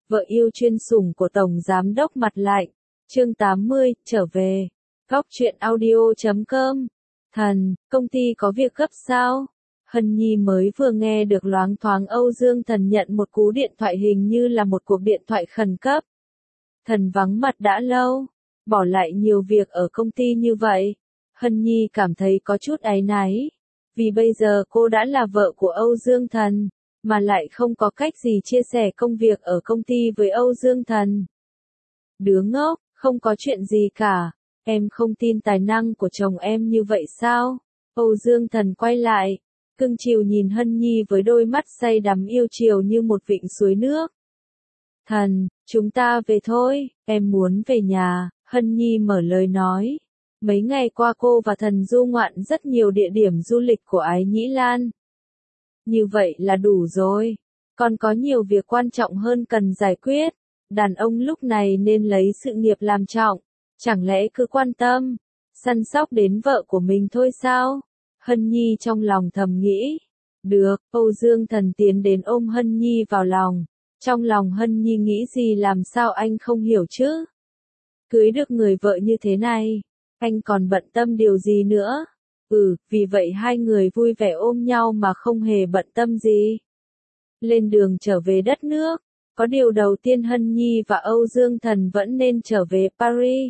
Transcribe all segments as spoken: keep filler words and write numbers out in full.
vợ yêu chuyên sủng của Tổng Giám đốc Mặt Lạnh. Chương tám mươi, trở về. Góc truyện audio chấm com. Thần, công ty có việc gấp sao? Hân Nhi mới vừa nghe được loáng thoáng Âu Dương Thần nhận một cú điện thoại hình như là một cuộc điện thoại khẩn cấp. Thần vắng mặt đã lâu, bỏ lại nhiều việc ở công ty như vậy. Hân Nhi cảm thấy có chút áy náy, vì bây giờ cô đã là vợ của Âu Dương Thần, mà lại không có cách gì chia sẻ công việc ở công ty với Âu Dương Thần. Đứa ngốc, không có chuyện gì cả, em không tin tài năng của chồng em như vậy sao? Âu Dương Thần quay lại, cưng chiều nhìn Hân Nhi với đôi mắt say đắm yêu chiều như một vịnh suối nước. Thần, chúng ta về thôi, em muốn về nhà, Hân Nhi mở lời nói. Mấy ngày qua cô và Thần du ngoạn rất nhiều địa điểm du lịch của Ái Nhĩ Lan. Như vậy là đủ rồi, còn có nhiều việc quan trọng hơn cần giải quyết. Đàn ông lúc này nên lấy sự nghiệp làm trọng, chẳng lẽ cứ quan tâm, săn sóc đến vợ của mình thôi sao? Hân Nhi trong lòng thầm nghĩ. Được, Âu Dương Thần tiến đến ôm Hân Nhi vào lòng. Trong lòng Hân Nhi nghĩ gì làm sao anh không hiểu chứ? Cưới được người vợ như thế này, anh còn bận tâm điều gì nữa? Ừ, vì vậy hai người vui vẻ ôm nhau mà không hề bận tâm gì. Lên đường trở về đất nước, có điều đầu tiên Hân Nhi và Âu Dương Thần vẫn nên trở về Paris.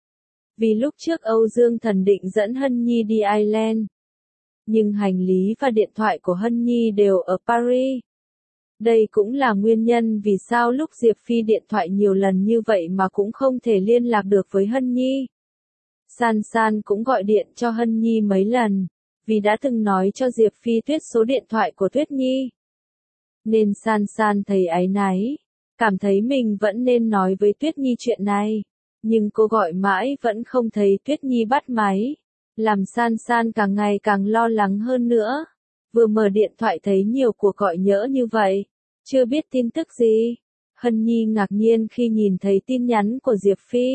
Vì lúc trước Âu Dương Thần định dẫn Hân Nhi đi Ireland, nhưng hành lý và điện thoại của Hân Nhi đều ở Paris. Đây cũng là nguyên nhân vì sao lúc Diệp Phi điện thoại nhiều lần như vậy mà cũng không thể liên lạc được với Hân Nhi. San San cũng gọi điện cho Hân Nhi mấy lần, vì đã từng nói cho Diệp Phi Tuyết số điện thoại của Tuyết Nhi. Nên San San thấy áy náy, cảm thấy mình vẫn nên nói với Tuyết Nhi chuyện này, nhưng cô gọi mãi vẫn không thấy Tuyết Nhi bắt máy, làm San San càng ngày càng lo lắng hơn nữa. Vừa mở điện thoại thấy nhiều cuộc gọi nhỡ như vậy, chưa biết tin tức gì. Hân Nhi ngạc nhiên khi nhìn thấy tin nhắn của Diệp Phi.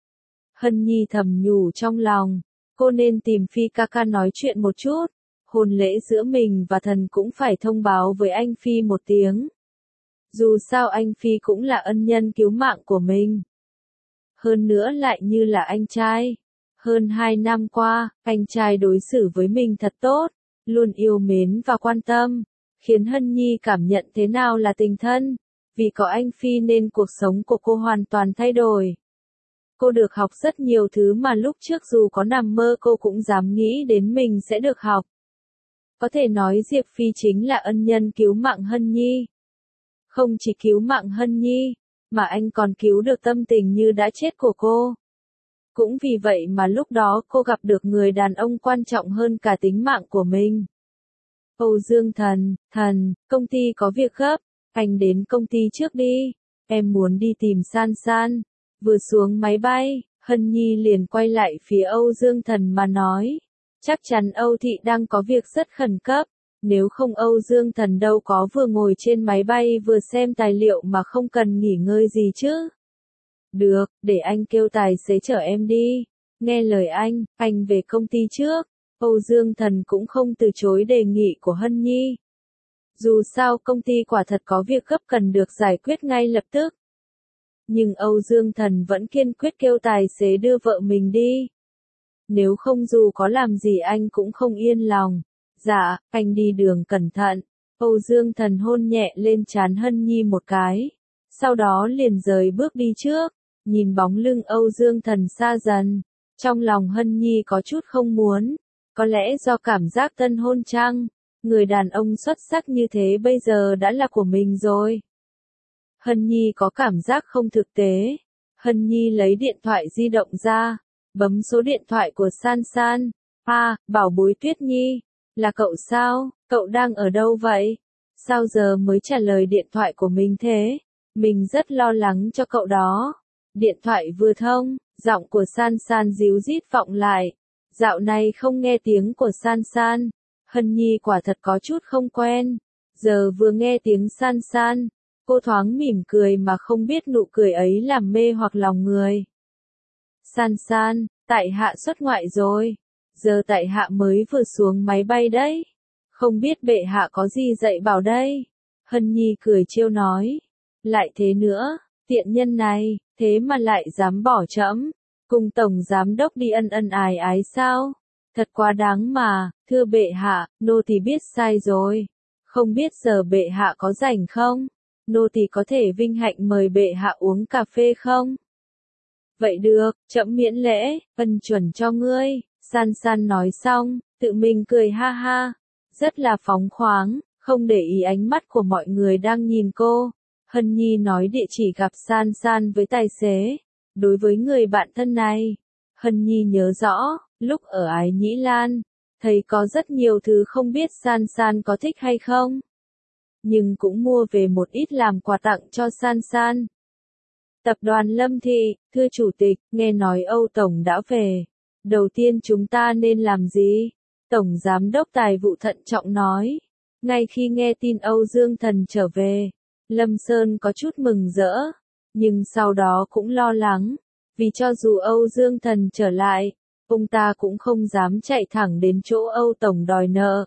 Hân Nhi thầm nhủ trong lòng, cô nên tìm Phi ca ca nói chuyện một chút, hôn lễ giữa mình và Thần cũng phải thông báo với anh Phi một tiếng. Dù sao anh Phi cũng là ân nhân cứu mạng của mình. Hơn nữa lại như là anh trai. Hơn hai năm qua, anh trai đối xử với mình thật tốt, luôn yêu mến và quan tâm, khiến Hân Nhi cảm nhận thế nào là tình thân. Vì có anh Phi nên cuộc sống của cô hoàn toàn thay đổi. Cô được học rất nhiều thứ mà lúc trước dù có nằm mơ cô cũng dám nghĩ đến mình sẽ được học. Có thể nói Diệp Phi chính là ân nhân cứu mạng Hân Nhi. Không chỉ cứu mạng Hân Nhi, mà anh còn cứu được tâm tình như đã chết của cô. Cũng vì vậy mà lúc đó cô gặp được người đàn ông quan trọng hơn cả tính mạng của mình. Âu Dương Thần, Thần, công ty có việc gấp, anh đến công ty trước đi, em muốn đi tìm San San. Vừa xuống máy bay, Hân Nhi liền quay lại phía Âu Dương Thần mà nói, chắc chắn Âu Thị đang có việc rất khẩn cấp, nếu không Âu Dương Thần đâu có vừa ngồi trên máy bay vừa xem tài liệu mà không cần nghỉ ngơi gì chứ. Được, để anh kêu tài xế chở em đi. Nghe lời anh, anh về công ty trước. Âu Dương Thần cũng không từ chối đề nghị của Hân Nhi. Dù sao công ty quả thật có việc gấp cần được giải quyết ngay lập tức. Nhưng Âu Dương Thần vẫn kiên quyết kêu tài xế đưa vợ mình đi. Nếu không dù có làm gì anh cũng không yên lòng. Dạ, anh đi đường cẩn thận. Âu Dương Thần hôn nhẹ lên trán Hân Nhi một cái. Sau đó liền rời bước đi trước. Nhìn bóng lưng Âu Dương Thần xa dần, trong lòng Hân Nhi có chút không muốn, có lẽ do cảm giác tân hôn chăng, người đàn ông xuất sắc như thế bây giờ đã là của mình rồi. Hân Nhi có cảm giác không thực tế, Hân Nhi lấy điện thoại di động ra, bấm số điện thoại của San San. À, bảo bối Tuyết Nhi, là cậu sao, cậu đang ở đâu vậy? Sao giờ mới trả lời điện thoại của mình thế? Mình rất lo lắng cho cậu đó. Điện thoại vừa thông, giọng của San San díu dít vọng lại. Dạo này không nghe tiếng của San San. Hân Nhi quả thật có chút không quen. Giờ vừa nghe tiếng San San, cô thoáng mỉm cười mà không biết nụ cười ấy làm mê hoặc lòng người. San San, tại hạ xuất ngoại rồi. Giờ tại hạ mới vừa xuống máy bay đấy. Không biết bệ hạ có gì dạy bảo đây. Hân Nhi cười trêu nói. Lại thế nữa, tiện nhân này, thế mà lại dám bỏ trẫm, cùng tổng giám đốc đi ân ân ái ái sao? Thật quá đáng mà, thưa bệ hạ, nô tỳ biết sai rồi. Không biết giờ bệ hạ có rảnh không? Nô tỳ có thể vinh hạnh mời bệ hạ uống cà phê không? Vậy được, trẫm miễn lễ, ân chuẩn cho ngươi. San San nói xong, tự mình cười ha ha, rất là phóng khoáng, không để ý ánh mắt của mọi người đang nhìn cô. Hân Nhi nói địa chỉ gặp San San với tài xế. Đối với người bạn thân này, Hân Nhi nhớ rõ, lúc ở Ái Nhĩ Lan, thấy có rất nhiều thứ không biết San San có thích hay không. Nhưng cũng mua về một ít làm quà tặng cho San San. Tập đoàn Lâm Thị, thưa chủ tịch, nghe nói Âu Tổng đã về. Đầu tiên chúng ta nên làm gì? Tổng Giám đốc Tài vụ thận trọng nói. Ngay khi nghe tin Âu Dương Thần trở về, Lâm Sơn có chút mừng rỡ, nhưng sau đó cũng lo lắng, vì cho dù Âu Dương Thần trở lại, ông ta cũng không dám chạy thẳng đến chỗ Âu Tổng đòi nợ.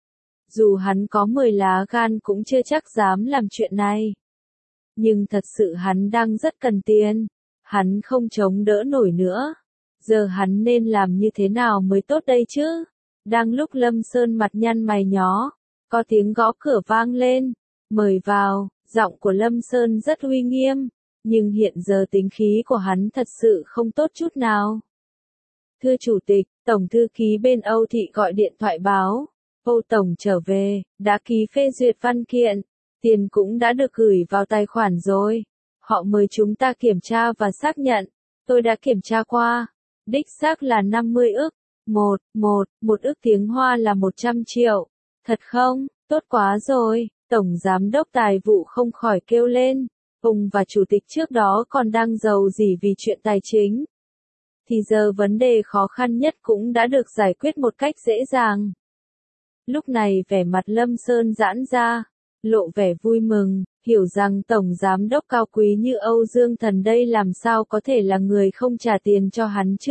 Dù hắn có mười lá gan cũng chưa chắc dám làm chuyện này. Nhưng thật sự hắn đang rất cần tiền, hắn không chống đỡ nổi nữa. Giờ hắn nên làm như thế nào mới tốt đây chứ? Đang lúc Lâm Sơn mặt nhăn mày nhó, có tiếng gõ cửa vang lên. Mời vào, giọng của Lâm Sơn rất uy nghiêm, nhưng hiện giờ tính khí của hắn thật sự không tốt chút nào. Thưa chủ tịch, Tổng thư ký bên Âu Thị gọi điện thoại báo, Âu Tổng trở về, đã ký phê duyệt văn kiện, tiền cũng đã được gửi vào tài khoản rồi. Họ mời chúng ta kiểm tra và xác nhận, tôi đã kiểm tra qua. Đích xác là năm mươi ức, một, một, một ức tiếng Hoa là một trăm triệu. Thật không? Tốt quá rồi, Tổng Giám đốc Tài vụ không khỏi kêu lên. Ông và Chủ tịch trước đó còn đang giàu dỉ vì chuyện tài chính. Thì giờ vấn đề khó khăn nhất cũng đã được giải quyết một cách dễ dàng. Lúc này vẻ mặt Lâm Sơn giãn ra, lộ vẻ vui mừng, hiểu rằng Tổng Giám đốc cao quý như Âu Dương Thần đây làm sao có thể là người không trả tiền cho hắn chứ.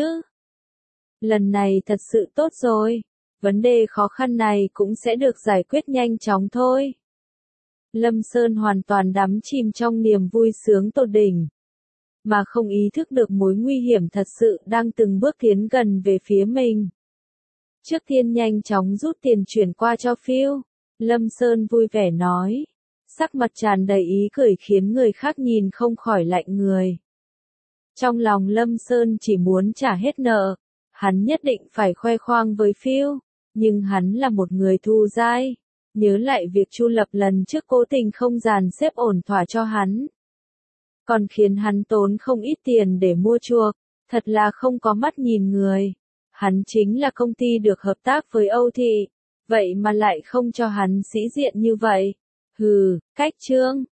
Lần này thật sự tốt rồi, vấn đề khó khăn này cũng sẽ được giải quyết nhanh chóng thôi. Lâm Sơn hoàn toàn đắm chìm trong niềm vui sướng tột đỉnh, mà không ý thức được mối nguy hiểm thật sự đang từng bước tiến gần về phía mình. Trước tiên nhanh chóng rút tiền chuyển qua cho Phil, Lâm Sơn vui vẻ nói, sắc mặt tràn đầy ý cười khiến người khác nhìn không khỏi lạnh người. Trong lòng Lâm Sơn chỉ muốn trả hết nợ, hắn nhất định phải khoe khoang với Phil, nhưng hắn là một người thù dai, nhớ lại việc Chu Lập lần trước cố tình không dàn xếp ổn thỏa cho hắn, còn khiến hắn tốn không ít tiền để mua chuộc, thật là không có mắt nhìn người. Hắn chính là công ty được hợp tác với Âu Thị, vậy mà lại không cho hắn sĩ diện như vậy. Hừ, cách trương,